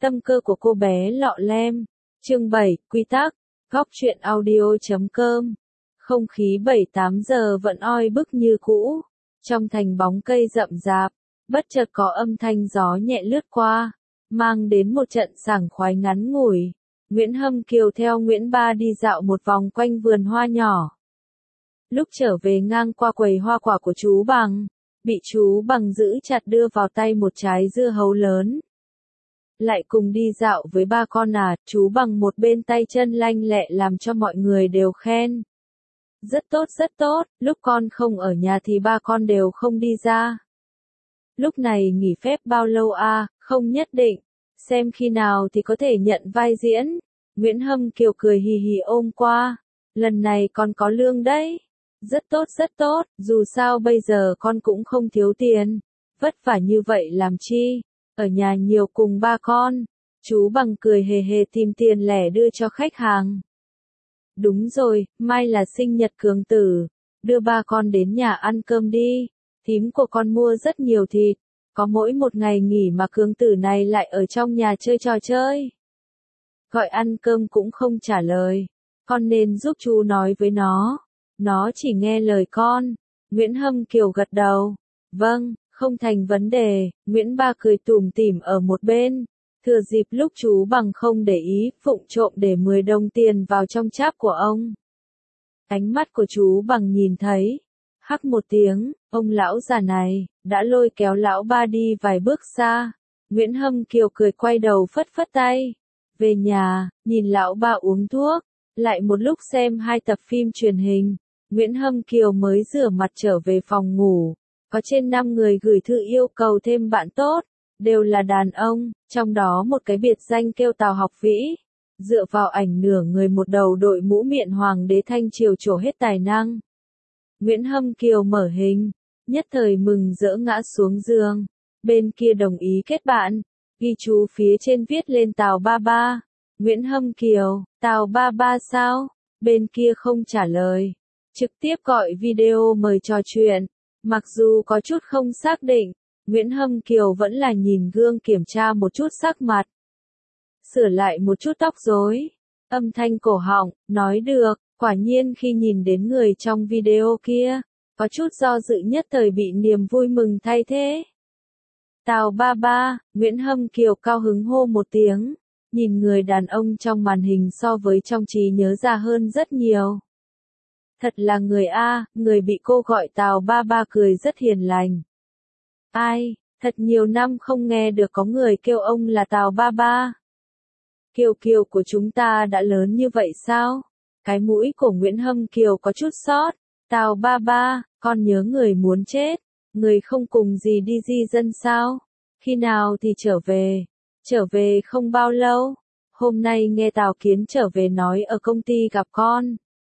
Tâm cơ của cô bé lọ lem. Chương 7, quy tắc. Góc truyện audio.com. Không khí 7-8 giờ vẫn oi bức như cũ. Trong thành bóng cây rậm rạp, bất chợt có âm thanh gió nhẹ lướt qua, mang đến một trận sảng khoái ngắn ngủi. Nguyễn Hâm Kiều theo Nguyễn Ba đi dạo một vòng quanh vườn hoa nhỏ. Lúc trở về ngang qua quầy hoa quả của chú Bằng, bị chú Bằng giữ chặt đưa vào tay một trái dưa hấu lớn. Lại cùng đi dạo với ba con à, chú Bằng một bên tay chân lanh lẹ làm cho mọi người đều khen. Rất tốt, lúc con không ở nhà thì ba con đều không đi ra. Lúc này nghỉ phép bao lâu à, không nhất định, xem khi nào thì có thể nhận vai diễn. Nguyễn Hâm Kiều cười hì hì ôm qua, lần này con có lương đấy. Rất tốt, dù sao bây giờ con cũng không thiếu tiền, vất vả như vậy làm chi, ở nhà nhiều cùng ba con. Chú Bằng cười hề hề tìm tiền lẻ đưa cho khách hàng. Đúng rồi, mai là sinh nhật Cường Tử, đưa ba con đến nhà ăn cơm đi, thím của con mua rất nhiều thịt, có mỗi một ngày nghỉ mà Cường Tử này lại ở trong nhà chơi trò chơi. Gọi ăn cơm cũng không trả lời, con nên giúp chú nói với nó chỉ nghe lời con. Nguyễn Hâm Kiều gật đầu, vâng, không thành vấn đề. Nguyễn Ba cười tủm tỉm ở một bên, thừa dịp lúc chú Bằng không để ý, phụng trộm để 10 đồng tiền vào trong cháp của ông. Ánh mắt của chú Bằng nhìn thấy, hắc một tiếng, ông lão già này đã lôi kéo lão Ba đi vài bước xa. Nguyễn Hâm Kiều cười quay đầu phất phất tay, về nhà, nhìn lão Ba uống thuốc, lại một lúc xem 2 tập phim truyền hình. Nguyễn Hâm Kiều mới rửa mặt trở về phòng ngủ, có trên 5 người gửi thư yêu cầu thêm bạn tốt, đều là đàn ông, trong đó một cái biệt danh kêu Tào Học Vĩ, dựa vào ảnh nửa người một đầu đội mũ miệng hoàng đế thanh triều trổ hết tài năng. Nguyễn Hâm Kiều mở hình, nhất thời mừng rỡ ngã xuống giường, bên kia đồng ý kết bạn, ghi chú phía trên viết lên Tào Ba Ba. Nguyễn Hâm Kiều, Tào Ba Ba sao? Bên kia không trả lời, trực tiếp gọi video mời trò chuyện. Mặc dù có chút không xác định, Nguyễn Hâm Kiều vẫn là nhìn gương kiểm tra một chút sắc mặt. Sửa lại một chút tóc rối, âm thanh cổ họng, nói được, quả nhiên khi nhìn đến người trong video kia, có chút do dự nhất thời bị niềm vui mừng thay thế. Tào Ba Ba, Nguyễn Hâm Kiều cao hứng hô một tiếng, nhìn người đàn ông trong màn hình so với trong trí nhớ già hơn rất nhiều. Thật là người A, người bị cô gọi Tào Ba Ba cười rất hiền lành. Ai, thật nhiều năm không nghe được có người kêu ông là Tào Ba Ba. Kiều Kiều của chúng ta đã lớn như vậy sao? Cái mũi của Nguyễn Hâm Kiều có chút sót. Tào Ba Ba, con nhớ người muốn chết. Người không cùng gì đi di dân sao? Khi nào thì trở về? Trở về không bao lâu. Hôm nay nghe Tào Kiến trở về nói ở công ty gặp con.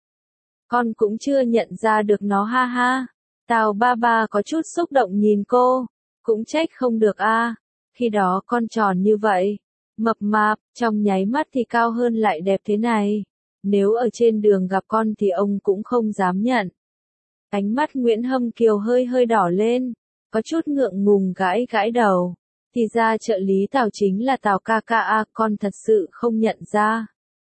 Con cũng chưa nhận ra được nó ha ha. Tào Ba Ba có chút xúc động nhìn cô. Cũng trách không được a, khi đó con tròn như vậy, mập mạp, trong nháy mắt thì cao hơn lại đẹp thế này. Nếu ở trên đường gặp con thì ông cũng không dám nhận. Ánh mắt Nguyễn Hâm Kiều hơi hơi đỏ lên, có chút ngượng ngùng gãi gãi đầu. Thì ra trợ lý Tào chính là Tào ca ca a, con thật sự không nhận ra.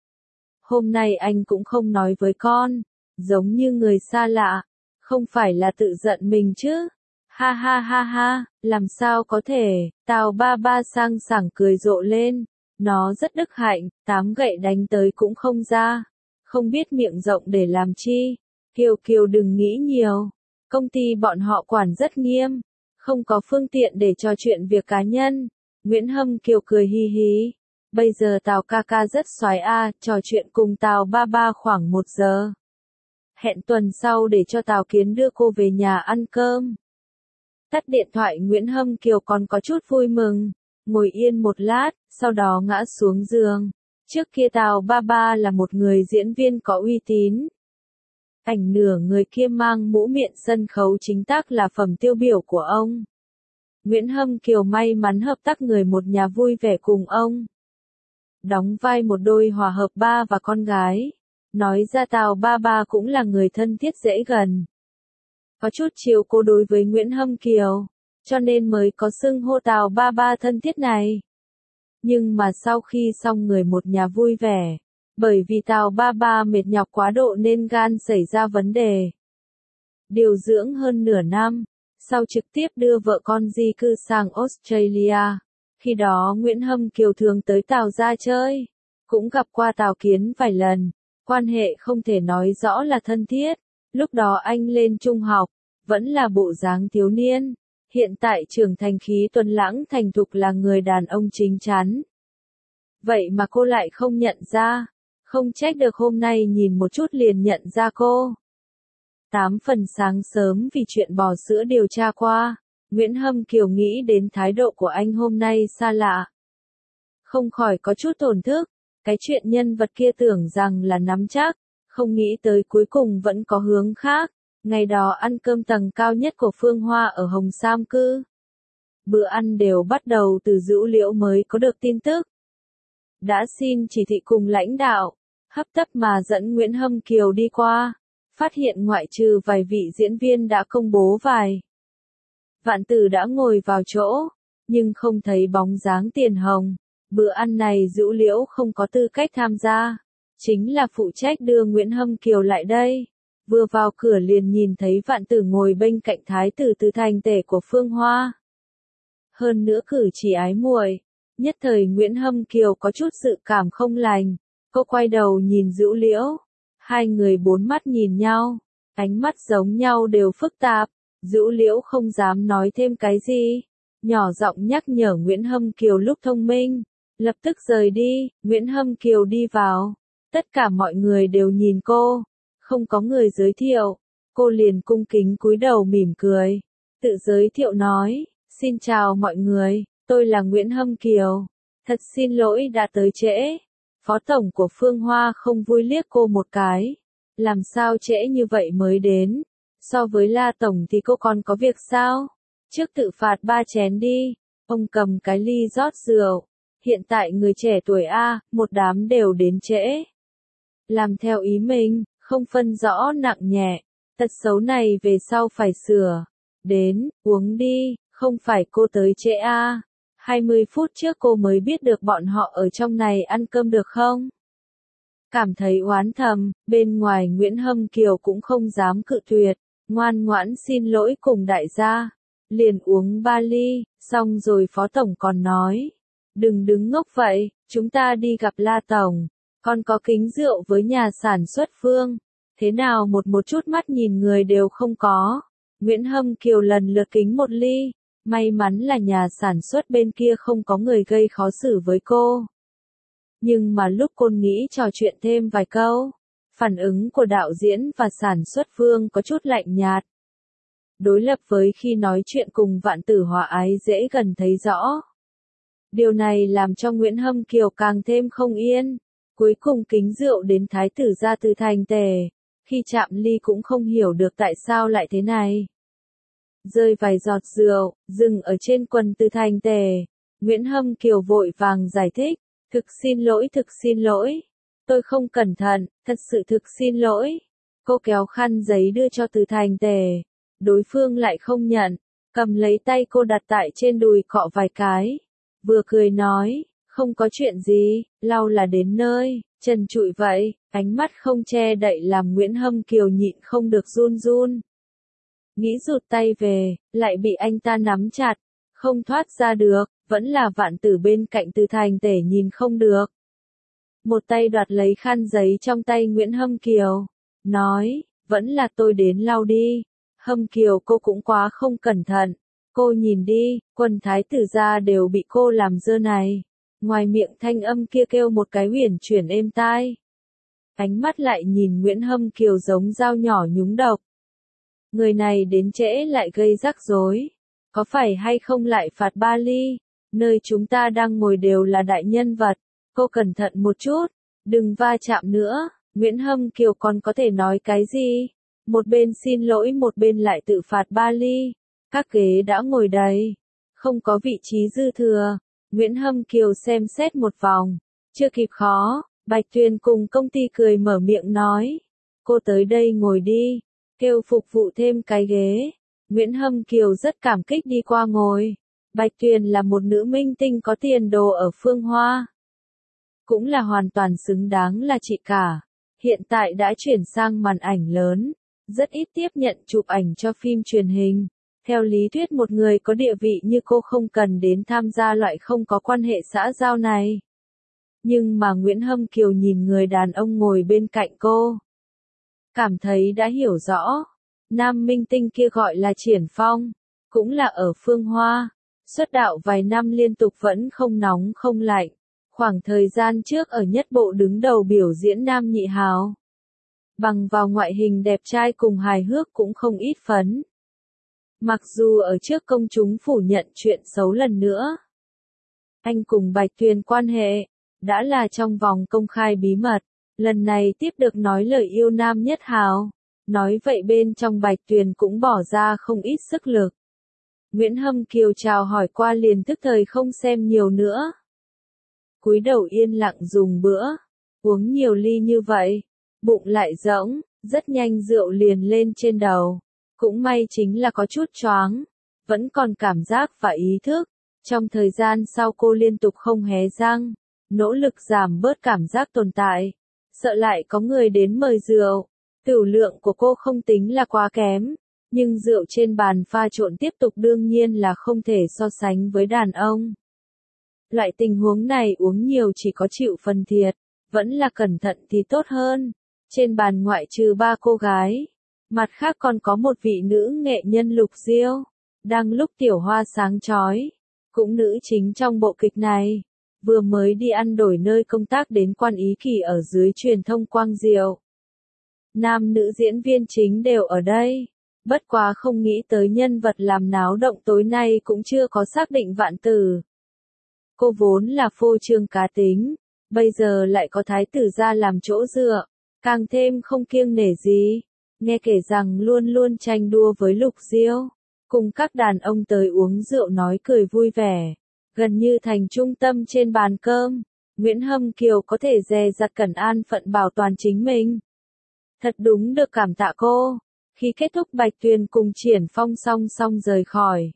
Hôm nay anh cũng không nói với con, giống như người xa lạ, không phải là tự giận mình chứ. Ha ha ha ha, làm sao có thể, Tào Ba Ba sang sảng cười rộ lên, nó rất đức hạnh, 8 gậy đánh tới cũng không ra, không biết miệng rộng để làm chi. Kiều Kiều đừng nghĩ nhiều, công ty bọn họ quản rất nghiêm, không có phương tiện để trò chuyện việc cá nhân. Nguyễn Hâm Kiều cười hi hí, bây giờ Tào ca ca rất xoái a, trò chuyện cùng Tào Ba Ba khoảng 1 giờ. Hẹn tuần sau để cho Tào Kiến đưa cô về nhà ăn cơm. Tắt điện thoại Nguyễn Hâm Kiều còn có chút vui mừng, ngồi yên một lát, sau đó ngã xuống giường. Trước kia Tào Ba Ba là một người diễn viên có uy tín. Ảnh nửa người kia mang mũ miệng sân khấu chính tác là phẩm tiêu biểu của ông. Nguyễn Hâm Kiều may mắn hợp tác người một nhà vui vẻ cùng ông. Đóng vai một đôi hòa hợp ba và con gái. Nói ra Tào Ba Ba cũng là người thân thiết dễ gần. Có chút chiều cố đối với Nguyễn Hâm Kiều, cho nên mới có xưng hô Tào Ba Ba thân thiết này. Nhưng mà sau khi xong người một nhà vui vẻ, bởi vì Tào ba ba mệt nhọc quá độ nên gan xảy ra vấn đề. Điều dưỡng hơn nửa năm, sau trực tiếp đưa vợ con di cư sang Australia. Khi đó Nguyễn Hâm Kiều thường tới Tào ra chơi, cũng gặp qua Tào Kiến vài lần, quan hệ không thể nói rõ là thân thiết. Lúc đó anh lên trung học, vẫn là bộ dáng thiếu niên, hiện tại trưởng thành khí tuấn lãng thành thục là người đàn ông chính chắn. Vậy mà cô lại không nhận ra, không trách được hôm nay nhìn một chút liền nhận ra cô. 8 phần sáng sớm vì chuyện bò sữa điều tra qua, Nguyễn Hâm Kiều nghĩ đến thái độ của anh hôm nay xa lạ. Không khỏi có chút tổn thức, cái chuyện nhân vật kia tưởng rằng là nắm chắc, không nghĩ tới cuối cùng vẫn có hướng khác. Ngày đó ăn cơm tầng cao nhất của Phương Hoa ở Hồng Sam Cư. Bữa ăn đều bắt đầu từ Dữ Liễu mới có được tin tức. Đã xin chỉ thị cùng lãnh đạo, hấp tấp mà dẫn Nguyễn Hâm Kiều đi qua, phát hiện ngoại trừ vài vị diễn viên đã công bố vài. Vạn Tử đã ngồi vào chỗ, nhưng không thấy bóng dáng Tiền Hồng. Bữa ăn này Dữ Liễu không có tư cách tham gia, chính là phụ trách đưa Nguyễn Hâm Kiều lại đây. Vừa vào cửa liền nhìn thấy Vạn Tử ngồi bên cạnh thái tử Từ Thành Tể của Phương Hoa. Hơn nữa cử chỉ ái muội, nhất thời Nguyễn Hâm Kiều có chút dự cảm không lành. Cô quay đầu nhìn Dữ Liễu, hai người bốn mắt nhìn nhau, ánh mắt giống nhau đều phức tạp. Dữ Liễu không dám nói thêm cái gì, nhỏ giọng nhắc nhở Nguyễn Hâm Kiều lúc thông minh, lập tức rời đi. Nguyễn Hâm Kiều đi vào, tất cả mọi người đều nhìn cô. Không có người giới thiệu, cô liền cung kính cúi đầu mỉm cười, tự giới thiệu nói, xin chào mọi người, tôi là Nguyễn Hâm Kiều, thật xin lỗi đã tới trễ. Phó tổng của Phương Hoa không vui liếc cô một cái, làm sao trễ như vậy mới đến, so với La tổng thì cô còn có việc sao, trước tự phạt 3 chén đi. Ông cầm cái ly rót rượu, hiện tại người trẻ tuổi A, một đám đều đến trễ. Làm theo ý mình, không phân rõ nặng nhẹ, tật xấu này về sau phải sửa. Đến, uống đi, không phải cô tới trễ à. 20 phút trước cô mới biết được bọn họ ở trong này ăn cơm được không? Cảm thấy oán thầm, bên ngoài Nguyễn Hâm Kiều cũng không dám cự tuyệt, ngoan ngoãn xin lỗi cùng đại gia. Liền uống 3 ly, xong rồi phó tổng còn nói, đừng đứng ngốc vậy, chúng ta đi gặp La tổng. Còn có kính rượu với nhà sản xuất Phương. Thế nào một chút mắt nhìn người đều không có. Nguyễn Hâm Kiều lần lượt kính một ly. May mắn là nhà sản xuất bên kia không có người gây khó xử với cô. Nhưng mà lúc cô nghĩ trò chuyện thêm vài câu, phản ứng của đạo diễn và sản xuất Phương có chút lạnh nhạt. Đối lập với khi nói chuyện cùng Vạn Tử hòa ái dễ gần thấy rõ. Điều này làm cho Nguyễn Hâm Kiều càng thêm không yên. Cuối cùng kính rượu đến thái tử ra Từ Thành Tể, khi chạm ly cũng không hiểu được tại sao lại thế này. Rơi vài giọt rượu, dừng ở trên quần Từ Thành Tể. Nguyễn Hâm Kiều vội vàng giải thích, thực xin lỗi, tôi không cẩn thận, thật sự thực xin lỗi. Cô kéo khăn giấy đưa cho Từ Thành Tể, đối phương lại không nhận, cầm lấy tay cô đặt tại trên đùi cọ vài cái, vừa cười nói, không có chuyện gì, lau là đến nơi, trần trụi vậy, ánh mắt không che đậy làm Nguyễn Hâm Kiều nhịn không được run run. Nghĩ rụt tay về, lại bị anh ta nắm chặt, không thoát ra được, vẫn là Vạn Tử bên cạnh Từ Thành Tể nhìn không được. Một tay đoạt lấy khăn giấy trong tay Nguyễn Hâm Kiều, nói, vẫn là tôi đến lau đi. Hâm Kiều cô cũng quá không cẩn thận, cô nhìn đi, quần thái tử gia đều bị cô làm dơ này. Ngoài miệng thanh âm kia kêu một cái huyền chuyển êm tai. Ánh mắt lại nhìn Nguyễn Hâm Kiều giống dao nhỏ nhúng độc. Người này đến trễ lại gây rắc rối. Có phải hay không lại phạt 3 ly? Nơi chúng ta đang ngồi đều là đại nhân vật. Cô cẩn thận một chút, đừng va chạm nữa. Nguyễn Hâm Kiều còn có thể nói cái gì? Một bên xin lỗi một bên lại tự phạt 3 ly. Các ghế đã ngồi đầy, không có vị trí dư thừa. Nguyễn Hâm Kiều xem xét một vòng, chưa kịp khó, Bạch Tuyền cùng công ty cười mở miệng nói, cô tới đây ngồi đi, kêu phục vụ thêm cái ghế. Nguyễn Hâm Kiều rất cảm kích đi qua ngồi, Bạch Tuyền là một nữ minh tinh có tiền đồ ở Phương Hoa. Cũng là hoàn toàn xứng đáng là chị cả. Hiện tại đã chuyển sang màn ảnh lớn, rất ít tiếp nhận chụp ảnh cho phim truyền hình. Theo lý thuyết một người có địa vị như cô không cần đến tham gia loại không có quan hệ xã giao này. Nhưng mà Nguyễn Hâm Kiều nhìn người đàn ông ngồi bên cạnh cô. Cảm thấy đã hiểu rõ. Nam minh tinh kia gọi là Triển Phong. Cũng là ở Phương Hoa. Xuất đạo vài năm liên tục vẫn không nóng không lạnh. Khoảng thời gian trước ở nhất bộ đứng đầu biểu diễn nam nhị hào. Bằng vào ngoại hình đẹp trai cùng hài hước cũng không ít phấn. Mặc dù ở trước công chúng phủ nhận chuyện xấu lần nữa. Anh cùng Bạch Tuyền quan hệ, đã là trong vòng công khai bí mật. Lần này tiếp được nói lời yêu nam nhất hào. Nói vậy bên trong Bạch Tuyền cũng bỏ ra không ít sức lực. Nguyễn Hâm Kiều chào hỏi qua liền tức thời không xem nhiều nữa. Cúi đầu yên lặng dùng bữa. Uống nhiều ly như vậy. Bụng lại rỗng, rất nhanh rượu liền lên trên đầu. Cũng may chính là có chút choáng. Vẫn còn cảm giác và ý thức. Trong thời gian sau cô liên tục không hé răng. Nỗ lực giảm bớt cảm giác tồn tại. Sợ lại có người đến mời rượu. Tửu lượng của cô không tính là quá kém. Nhưng rượu trên bàn pha trộn tiếp tục đương nhiên là không thể so sánh với đàn ông. Loại tình huống này uống nhiều chỉ có chịu phần thiệt. Vẫn là cẩn thận thì tốt hơn. Trên bàn ngoại trừ 3 cô gái. Mặt khác còn có một vị nữ nghệ nhân Lục Diêu. Đang lúc tiểu hoa sáng chói. Cũng nữ chính trong bộ kịch này. Vừa mới đi ăn đổi nơi công tác đến Quan Ý Kỳ ở dưới truyền thông Quang Diệu. Nam nữ diễn viên chính đều ở đây. Bất quá không nghĩ tới nhân vật làm náo động tối nay cũng chưa có xác định Vạn Tử. Cô vốn là phô trương cá tính. Bây giờ lại có thái tử ra làm chỗ dựa. Càng thêm không kiêng nể gì. Nghe kể rằng luôn luôn tranh đua với Lục Diêu. Cùng các đàn ông tới uống rượu nói cười vui vẻ. Gần như thành trung tâm trên bàn cơm. Nguyễn Hâm Kiều có thể dè dặt cẩn an phận bảo toàn chính mình. Thật đúng được cảm tạ cô. Khi kết thúc Bạch Tuyền cùng Triển Phong song song rời khỏi.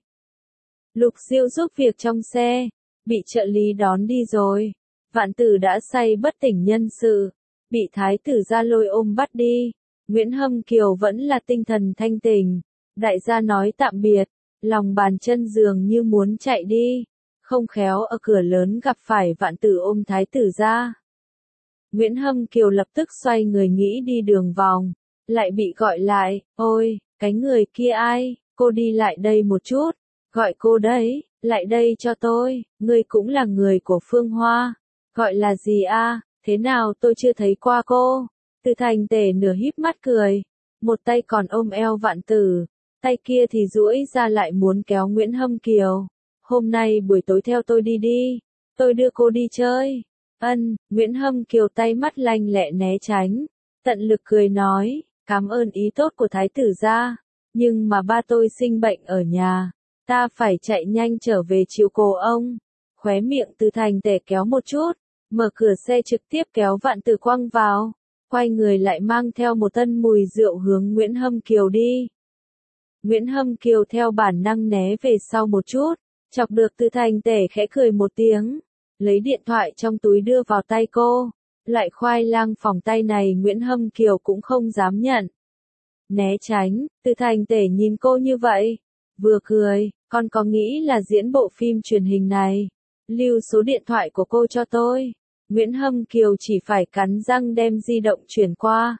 Lục Diêu giúp việc trong xe. Bị trợ lý đón đi rồi. Vạn Tử đã say bất tỉnh nhân sự. Bị thái tử ra lôi ôm bắt đi. Nguyễn Hâm Kiều vẫn là tinh thần thanh tỉnh. Đại gia nói tạm biệt. Lòng bàn chân dường như muốn chạy đi. Không khéo ở cửa lớn gặp phải Vạn Tử ôm thái tử ra. Nguyễn Hâm Kiều lập tức xoay người nghĩ đi đường vòng. Lại bị gọi lại. Ôi, cái người kia ai? Cô đi lại đây một chút. Gọi cô đấy. Lại đây cho tôi. Ngươi cũng là người của Phương Hoa. Gọi là gì a? Thế nào tôi chưa thấy qua cô? Từ Thành Tể nửa híp mắt cười. Một tay còn ôm eo Vạn Tử. Tay kia thì duỗi ra lại muốn kéo Nguyễn Hâm Kiều. Hôm nay buổi tối theo tôi đi đi. Tôi đưa cô đi chơi. Ân, Nguyễn Hâm Kiều tay mắt lanh lẹ né tránh. Tận lực cười nói, cảm ơn ý tốt của thái tử gia. Nhưng mà ba tôi sinh bệnh ở nhà. Ta phải chạy nhanh trở về chiếu cố ông. Khóe miệng Từ Thành Tể kéo một chút. Mở cửa xe trực tiếp kéo Vạn Tử quăng vào. Quay người lại mang theo một tân mùi rượu hướng Nguyễn Hâm Kiều đi. Nguyễn Hâm Kiều theo bản năng né về sau một chút. Chọc được Từ Thành Tể khẽ cười một tiếng. Lấy điện thoại trong túi đưa vào tay cô. Lại khoai lang phòng tay này Nguyễn Hâm Kiều cũng không dám nhận. Né tránh, Từ Thành Tể nhìn cô như vậy. Vừa cười, con có nghĩ là diễn bộ phim truyền hình này. Lưu số điện thoại của cô cho tôi. Nguyễn Hâm Kiều chỉ phải cắn răng đem di động chuyển qua.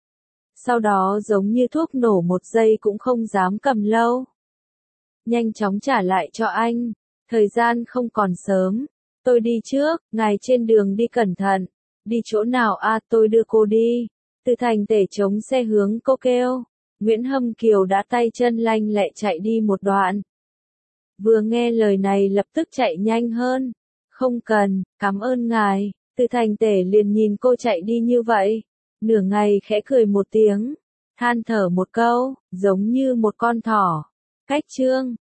Sau đó giống như thuốc nổ một giây cũng không dám cầm lâu. Nhanh chóng trả lại cho anh. Thời gian không còn sớm. Tôi đi trước, ngài trên đường đi cẩn thận. Đi chỗ nào a? Tôi đưa cô đi. Từ Thành Tể chống xe hướng cô kêu. Nguyễn Hâm Kiều đã tay chân lanh lẹ chạy đi một đoạn. Vừa nghe lời này lập tức chạy nhanh hơn. Không cần, cảm ơn ngài. Từ Thành Tể liền nhìn cô chạy đi như vậy. Nửa ngày khẽ cười một tiếng. Than thở một câu, giống như một con thỏ. Cách chương